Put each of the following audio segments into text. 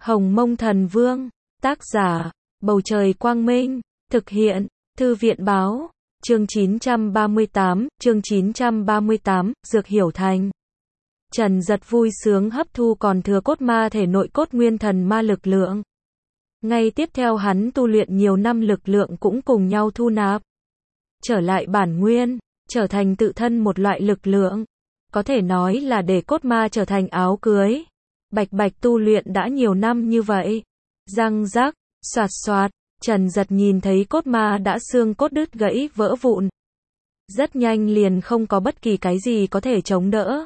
Hồng Mông Thần Vương, tác giả, Bầu Trời Quang Minh, thực hiện, Thư viện Báo, chương 938, Dược Hiểu Thành. Trần Dật vui sướng hấp thu còn thừa cốt ma thể nội cốt nguyên thần ma lực lượng. Ngay tiếp theo hắn tu luyện nhiều năm lực lượng cũng cùng nhau thu nạp. Trở lại bản nguyên, trở thành tự thân một loại lực lượng. Có thể nói là để cốt ma trở thành áo cưới. Bạch bạch tu luyện đã nhiều năm như vậy. Răng rắc, xoạt xoạt, Trần Dật nhìn thấy cốt ma đã xương cốt đứt gãy vỡ vụn. Rất nhanh liền không có bất kỳ cái gì có thể chống đỡ.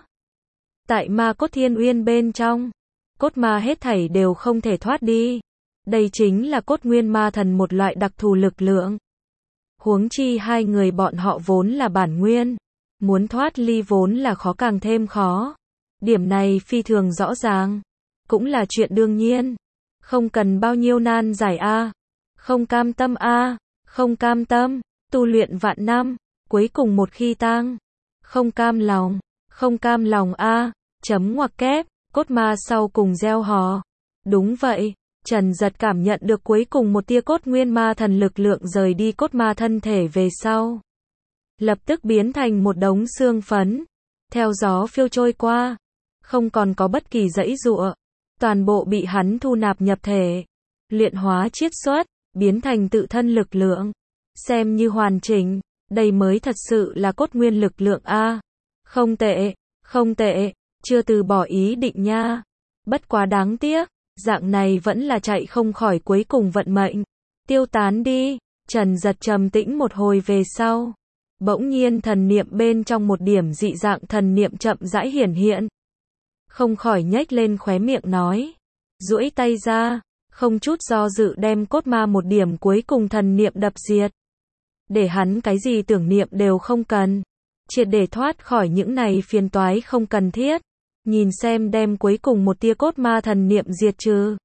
Tại ma cốt thiên uyên bên trong, cốt ma hết thảy đều không thể thoát đi. Đây chính là cốt nguyên ma thần một loại đặc thù lực lượng. Huống chi hai người bọn họ vốn là bản nguyên. Muốn thoát ly vốn là khó càng thêm khó. Điểm này phi thường rõ ràng. Cũng là chuyện đương nhiên. Không cần bao nhiêu nan giải a. Không cam tâm a. Không cam tâm. Tu luyện vạn năm. Cuối cùng một khi tang. Không cam lòng. Không cam lòng a. Chấm ngoặc kép. Cốt ma sau cùng gieo hò. Đúng vậy. Trần Dật cảm nhận được cuối cùng một tia cốt nguyên ma thần lực lượng rời đi cốt ma thân thể về sau. Lập tức biến thành một đống xương phấn. Theo gió phiêu trôi qua. Không còn có bất kỳ giãy giụa. Toàn bộ bị hắn thu nạp nhập thể. Luyện hóa chiết xuất. Biến thành tự thân lực lượng. Xem như hoàn chỉnh. Đây mới thật sự là cốt nguyên lực lượng a. Không tệ. Không tệ. Chưa từ bỏ ý định nha. Bất quá đáng tiếc. Dạng này vẫn là chạy không khỏi cuối cùng vận mệnh. Tiêu tán đi. Trần Dật trầm tĩnh một hồi về sau. Bỗng nhiên thần niệm bên trong một điểm dị dạng thần niệm chậm rãi hiển hiện. Không khỏi nhếch lên khóe miệng nói. Duỗi tay ra. Không chút do dự đem cốt ma một điểm cuối cùng thần niệm đập diệt. Để hắn cái gì tưởng niệm đều không cần. Triệt để thoát khỏi những này phiền toái không cần thiết. Nhìn xem đem cuối cùng một tia cốt ma thần niệm diệt trừ.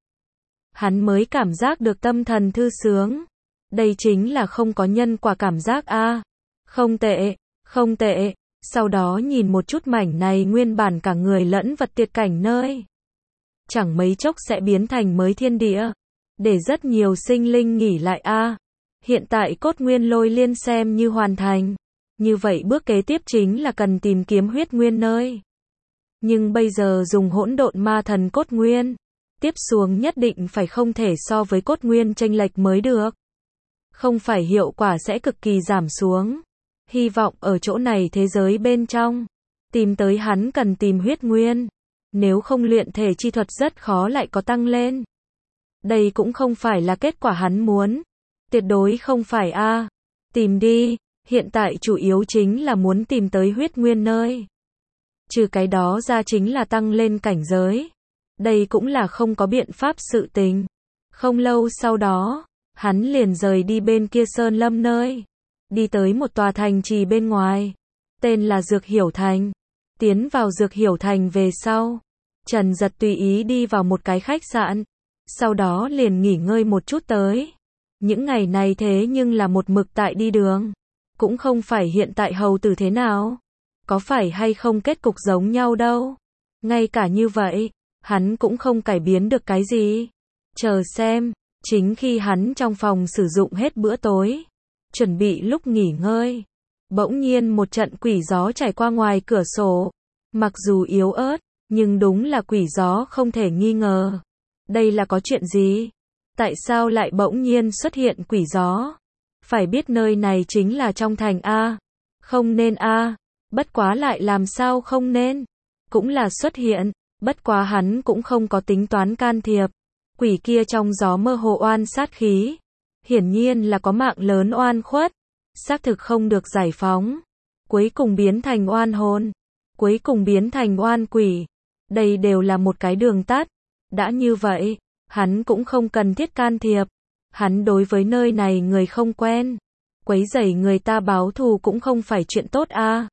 Hắn mới cảm giác được tâm thần thư sướng. Đây chính là không có nhân quả cảm giác a. Không tệ, không tệ. Sau đó nhìn một chút mảnh này nguyên bản cả người lẫn vật tuyệt cảnh nơi. Chẳng mấy chốc sẽ biến thành mới thiên địa. Để rất nhiều sinh linh nghỉ lại a. Hiện tại cốt nguyên lôi liên xem như hoàn thành. Như vậy bước kế tiếp chính là cần tìm kiếm huyết nguyên nơi. Nhưng bây giờ dùng hỗn độn ma thần cốt nguyên. Tiếp xuống nhất định phải không thể so với cốt nguyên chênh lệch mới được. Không phải hiệu quả sẽ cực kỳ giảm xuống. Hy vọng ở chỗ này thế giới bên trong. Tìm tới hắn cần tìm huyết nguyên. Nếu không luyện thể chi thuật rất khó lại có tăng lên. Đây cũng không phải là kết quả hắn muốn. Tuyệt đối không phải a. Tìm đi. Hiện tại chủ yếu chính là muốn tìm tới huyết nguyên nơi. Trừ cái đó ra chính là tăng lên cảnh giới. Đây cũng là không có biện pháp sự tình. Không lâu sau đó, hắn liền rời đi bên kia sơn lâm nơi. Đi tới một tòa thành trì bên ngoài. Tên là Dược Hiểu Thành. Tiến vào Dược Hiểu Thành về sau. Trần Dật tùy ý đi vào một cái khách sạn. Sau đó liền nghỉ ngơi một chút tới. Những ngày này thế nhưng là một mực tại đi đường. Cũng không phải hiện tại hầu tử thế nào. Có phải hay không kết cục giống nhau đâu. Ngay cả như vậy, hắn cũng không cải biến được cái gì. Chờ xem, chính khi hắn trong phòng sử dụng hết bữa tối, chuẩn bị lúc nghỉ ngơi, bỗng nhiên một trận quỷ gió trải qua ngoài cửa sổ. Mặc dù yếu ớt, nhưng đúng là quỷ gió không thể nghi ngờ. Đây là có chuyện gì? Tại sao lại bỗng nhiên xuất hiện quỷ gió? Phải biết nơi này chính là trong thành a. Không nên a. Bất quá lại làm sao không nên. Cũng là xuất hiện. Bất quá hắn cũng không có tính toán can thiệp. Quỷ kia trong gió mơ hồ oan sát khí. Hiển nhiên là có mạng lớn oan khuất. Xác thực không được giải phóng. Cuối cùng biến thành oan hồn. Cuối cùng biến thành oan quỷ. Đây đều là một cái đường tắt. Đã như vậy, hắn cũng không cần thiết can thiệp. Hắn đối với nơi này người không quen. Quấy rầy người ta báo thù cũng không phải chuyện tốt a.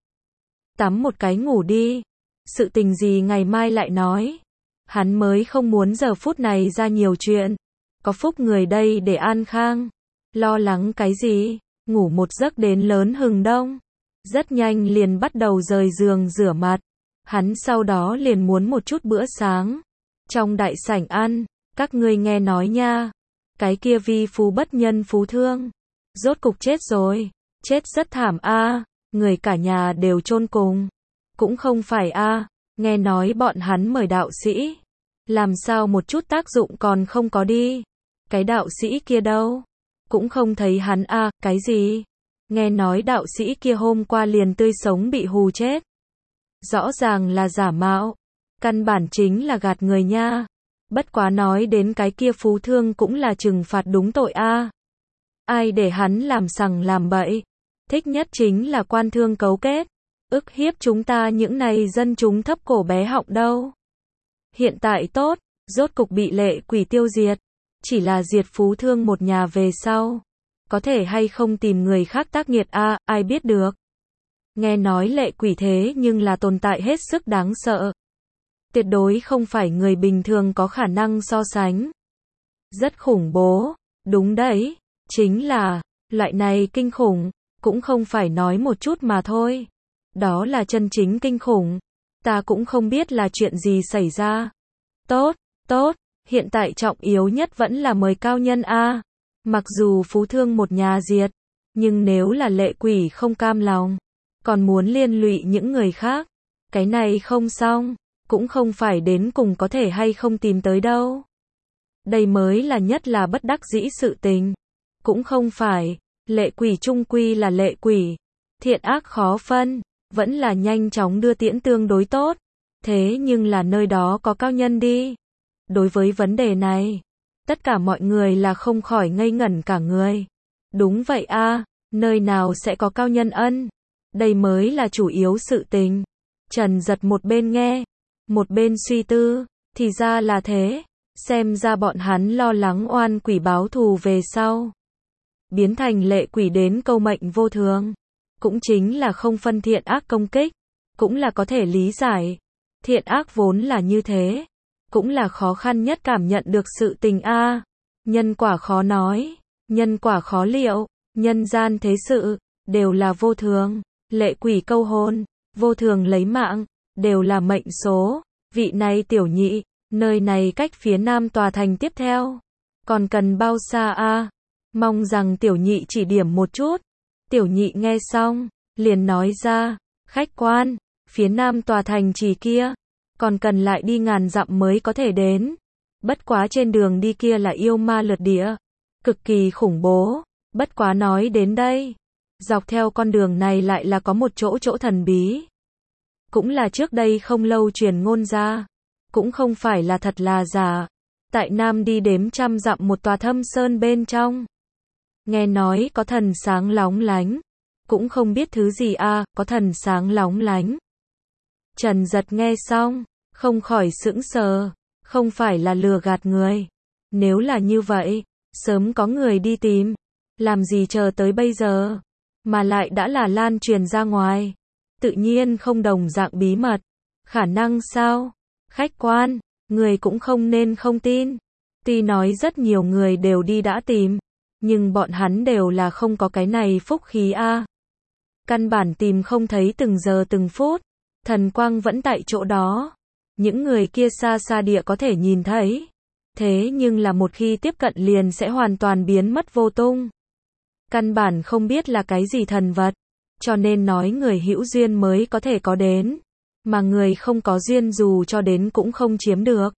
Tắm một cái ngủ đi. Sự tình gì ngày mai lại nói. Hắn mới không muốn giờ phút này ra nhiều chuyện. Có phúc người đây để an khang. Lo lắng cái gì. Ngủ một giấc đến lớn hừng đông. Rất nhanh liền bắt đầu rời giường rửa mặt. Hắn sau đó liền muốn một chút bữa sáng. Trong đại sảnh ăn. Các ngươi nghe nói nha, cái kia vi phú bất nhân phú thương, rốt cục chết rồi, chết rất thảm a, người cả nhà đều chôn cùng. Cũng không phải a, nghe nói bọn hắn mời đạo sĩ, làm sao một chút tác dụng còn không có đi. Cái đạo sĩ kia đâu? Cũng không thấy hắn a, cái gì? Nghe nói đạo sĩ kia hôm qua liền tươi sống bị hù chết. Rõ ràng là giả mạo, căn bản chính là gạt người nha. Bất quá nói đến cái kia phú thương cũng là trừng phạt đúng tội a. Ai để hắn làm sằng làm bậy? Thích nhất chính là quan thương cấu kết, ức hiếp chúng ta những này dân chúng thấp cổ bé họng đâu. Hiện tại tốt, rốt cục bị lệ quỷ tiêu diệt. Chỉ là diệt phú thương một nhà về sau, có thể hay không tìm người khác tác nghiệt a, ai biết được. Nghe nói lệ quỷ thế nhưng là tồn tại hết sức đáng sợ. Tuyệt đối không phải người bình thường có khả năng so sánh. Rất khủng bố, đúng đấy, chính là, loại này kinh khủng, cũng không phải nói một chút mà thôi. Đó là chân chính kinh khủng. Ta cũng không biết là chuyện gì xảy ra. Tốt, tốt, hiện tại trọng yếu nhất vẫn là mời cao nhân a. Mặc dù phú thương một nhà diệt, nhưng nếu là lệ quỷ không cam lòng, còn muốn liên lụy những người khác, cái này không xong, cũng không phải đến cùng có thể hay không tìm tới đâu. Đây mới là nhất là bất đắc dĩ sự tình. Cũng không phải, lệ quỷ chung quy là lệ quỷ, thiện ác khó phân, vẫn là nhanh chóng đưa tiễn tương đối tốt. Thế nhưng là nơi đó có cao nhân đi. Đối với vấn đề này, tất cả mọi người là không khỏi ngây ngẩn cả người. Đúng vậy a, nơi nào sẽ có cao nhân ân? Đây mới là chủ yếu sự tình. Trần Giật một bên nghe, một bên suy tư, thì ra là thế, xem ra bọn hắn lo lắng oan quỷ báo thù về sau. Biến thành lệ quỷ đến câu mệnh vô thường, cũng chính là không phân thiện ác công kích, cũng là có thể lý giải. Thiện ác vốn là như thế, cũng là khó khăn nhất cảm nhận được sự tình a. Nhân quả khó nói, nhân quả khó liệu, nhân gian thế sự, đều là vô thường, lệ quỷ câu hồn, vô thường lấy mạng, đều là mệnh số. Vị này tiểu nhị, nơi này cách phía nam tòa thành tiếp theo, còn cần bao xa a? Mong rằng tiểu nhị chỉ điểm một chút. Tiểu nhị nghe xong, liền nói ra, khách quan, phía nam tòa thành chỉ kia, còn cần lại đi ngàn dặm mới có thể đến. Bất quá trên đường đi kia là yêu ma lượt địa, cực kỳ khủng bố. Bất quá nói đến đây, dọc theo con đường này lại là có một chỗ thần bí. Cũng là trước đây không lâu truyền ngôn ra, cũng không phải là thật là giả. Tại Nam đi đếm trăm dặm một tòa thâm sơn bên trong. Nghe nói có thần sáng lóng lánh, cũng không biết thứ gì a, có thần sáng lóng lánh. Trần Giật nghe xong, không khỏi sững sờ, không phải là lừa gạt người. Nếu là như vậy, sớm có người đi tìm, làm gì chờ tới bây giờ, mà lại đã là lan truyền ra ngoài. Tự nhiên không đồng dạng bí mật. Khả năng sao? Khách quan, người cũng không nên không tin. Tuy nói rất nhiều người đều đi đã tìm, nhưng bọn hắn đều là không có cái này phúc khí a. Căn bản tìm không thấy từng giờ từng phút, thần quang vẫn tại chỗ đó. Những người kia xa xa địa có thể nhìn thấy. Thế nhưng là một khi tiếp cận liền sẽ hoàn toàn biến mất vô tung. Căn bản không biết là cái gì thần vật, cho nên nói người hữu duyên mới có thể có đến, mà người không có duyên dù cho đến cũng không chiếm được.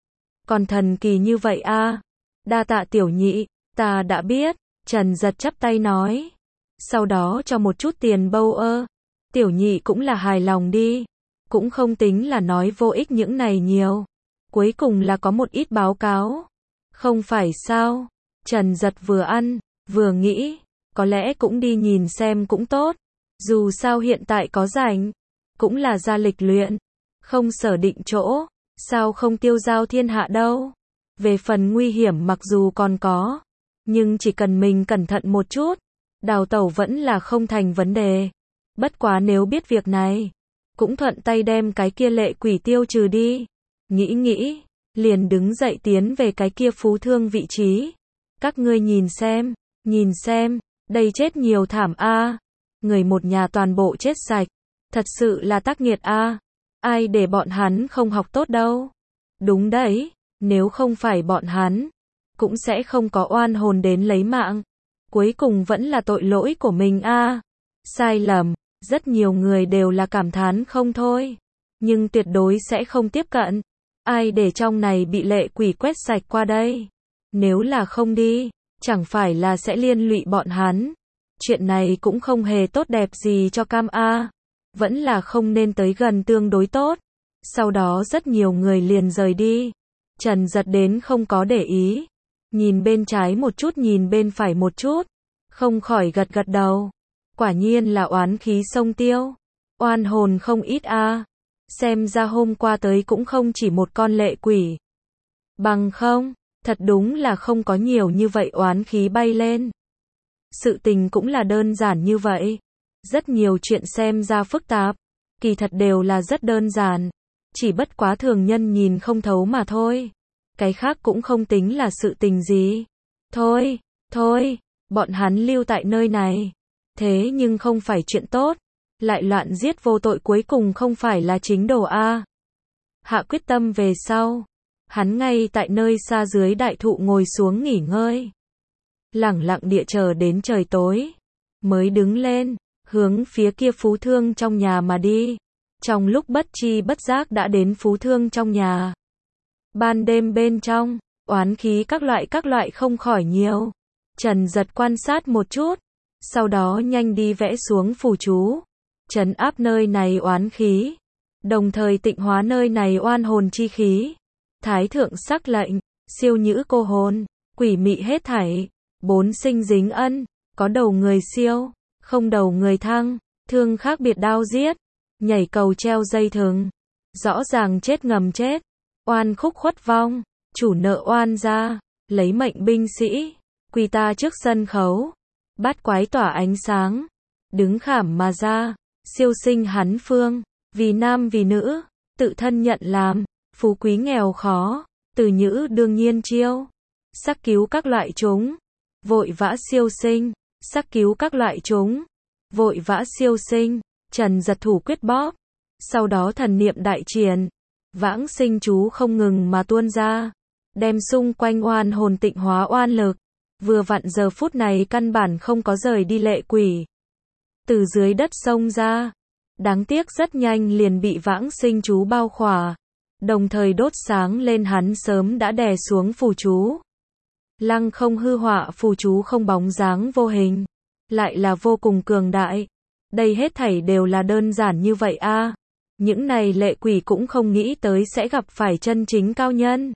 Còn thần kỳ như vậy a. Đa tạ tiểu nhị, ta đã biết. Trần Giật chắp tay nói, sau đó cho một chút tiền bâu ơ. Tiểu nhị cũng là hài lòng đi, cũng không tính là nói vô ích những này nhiều. Cuối cùng là có một ít báo cáo. Không phải sao? Trần Giật vừa ăn, vừa nghĩ, có lẽ cũng đi nhìn xem cũng tốt. Dù sao hiện tại có rảnh, cũng là ra lịch luyện, không sở định chỗ, sao không tiêu giao thiên hạ đâu. Về phần nguy hiểm mặc dù còn có, nhưng chỉ cần mình cẩn thận một chút, đào tẩu vẫn là không thành vấn đề. Bất quá nếu biết việc này, cũng thuận tay đem cái kia lệ quỷ tiêu trừ đi. Nghĩ, liền đứng dậy tiến về cái kia phú thương vị trí. Các ngươi nhìn xem, đây chết nhiều thảm a. Người một nhà toàn bộ chết sạch, thật sự là tác nghiệt a. Ai để bọn hắn không học tốt đâu. Đúng đấy, Nếu không phải bọn hắn, cũng sẽ không có oan hồn đến lấy mạng. Cuối cùng vẫn là tội lỗi của mình a. Sai lầm, rất nhiều người đều là cảm thán không thôi. Nhưng tuyệt đối sẽ không tiếp cận. Ai để trong này bị lệ quỷ quét sạch qua đây? Nếu là không đi, chẳng phải là sẽ liên lụy bọn hắn. Chuyện này cũng không hề tốt đẹp gì cho Cam A. Vẫn là không nên tới gần tương đối tốt. Sau đó rất nhiều người liền rời đi. Trần Giật đến không có để ý. Nhìn bên trái một chút, nhìn bên phải một chút. Không khỏi gật gật đầu. Quả nhiên là oán khí sông tiêu. Oan hồn không ít a. Xem ra hôm qua tới cũng không chỉ một con lệ quỷ. Bằng không, thật đúng là không có nhiều như vậy oán khí bay lên. Sự tình cũng là đơn giản như vậy. Rất nhiều chuyện xem ra phức tạp, kỳ thật đều là rất đơn giản. Chỉ bất quá thường nhân nhìn không thấu mà thôi. Cái khác cũng không tính là sự tình gì. Thôi, bọn hắn lưu tại nơi này. Thế nhưng không phải chuyện tốt. Lại loạn giết vô tội cuối cùng không phải là chính đồ a. Hạ quyết tâm về sau. Hắn ngay tại nơi xa dưới đại thụ ngồi xuống nghỉ ngơi. Lẳng lặng địa chờ đến trời tối. Mới đứng lên, hướng phía kia phú thương trong nhà mà đi. Trong lúc bất chi bất giác đã đến phú thương trong nhà. Ban đêm bên trong, oán khí các loại không khỏi nhiều. Trần Giật quan sát một chút. Sau đó nhanh đi vẽ xuống phù chú. Trấn áp nơi này oán khí. Đồng thời tịnh hóa nơi này oan hồn chi khí. Thái thượng sắc lệnh, siêu nhữ cô hồn, quỷ mị hết thảy. 4 sinh dính ân, có đầu người siêu, không đầu người thăng, thương khác biệt đao giết, nhảy cầu treo dây thừng. Rõ ràng chết ngầm chết, oan khúc khuất vong, chủ nợ oan ra, lấy mệnh binh sĩ, quỳ ta trước sân khấu. Bát quái tỏa ánh sáng, đứng khảm mà ra, siêu sinh hắn phương, vì nam vì nữ, tự thân nhận làm, phú quý nghèo khó, từ nhữ đương nhiên chiêu, sắc cứu các loại chúng, vội vã siêu sinh, sắc cứu các loại chúng, vội vã siêu sinh. Trần Giật thủ quyết bóp, sau đó thần niệm đại triển, vãng sinh chú không ngừng mà tuôn ra, đem xung quanh oan hồn tịnh hóa oan lực. Vừa vặn giờ phút này căn bản không có rời đi lệ quỷ. Từ dưới đất xông ra. Đáng tiếc rất nhanh liền bị vãng sinh chú bao khỏa. Đồng thời đốt sáng lên hắn sớm đã đè xuống phù chú. Lăng không hư họa phù chú không bóng dáng vô hình. Lại là vô cùng cường đại. Đây hết thảy đều là đơn giản như vậy a. Những này lệ quỷ cũng không nghĩ tới sẽ gặp phải chân chính cao nhân.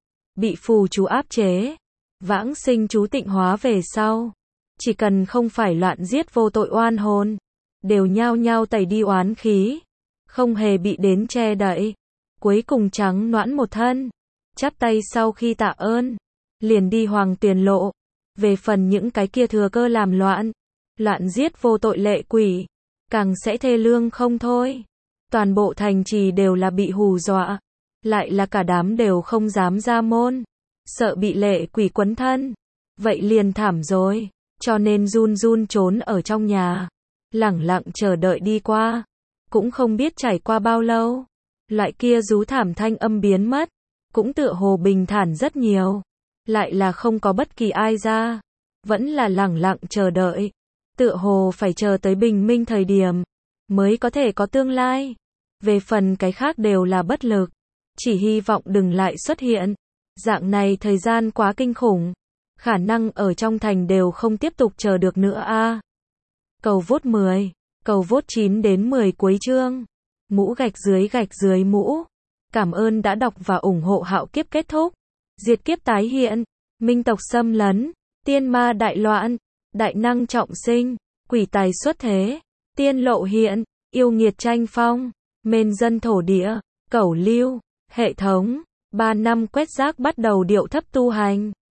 Bị phù chú áp chế. Vãng sinh chú tịnh hóa về sau. Chỉ cần không phải loạn giết vô tội oan hồn. Đều nhao nhao tẩy đi oán khí. Không hề bị đến che đậy. Cuối cùng trắng noãn một thân. Chắp tay sau khi tạ ơn. Liền đi hoàng tiền lộ. Về phần những cái kia thừa cơ làm loạn. Loạn giết vô tội lệ quỷ. Càng sẽ thê lương không thôi. Toàn bộ thành trì đều là bị hù dọa. Lại là cả đám đều không dám ra môn. Sợ bị lệ quỷ quấn thân. Vậy liền thảm rồi. Cho nên run run trốn ở trong nhà. Lẳng lặng chờ đợi đi qua. Cũng không biết trải qua bao lâu. Loại kia rú thảm thanh âm biến mất. Cũng tựa hồ bình thản rất nhiều. Lại là không có bất kỳ ai ra. Vẫn là lẳng lặng chờ đợi. Tựa hồ phải chờ tới bình minh thời điểm. Mới có thể có tương lai. Về phần cái khác đều là bất lực. Chỉ hy vọng đừng lại xuất hiện. Dạng này thời gian quá kinh khủng. Khả năng ở trong thành đều không tiếp tục chờ được nữa a. Cầu vote 10. Cầu vote 9 đến 10 cuối chương. Mũ gạch dưới mũ. Cảm ơn đã đọc và ủng hộ Hạo Kiếp kết thúc. Diệt kiếp tái hiện. Minh tộc xâm lấn. Tiên ma đại loạn. Đại năng trọng sinh. Quỷ tài xuất thế. Tiên lộ hiện. Yêu nghiệt tranh phong. Mên dân thổ địa. Cẩu lưu. Hệ thống. 3 năm quét rác bắt đầu điệu thấp tu hành.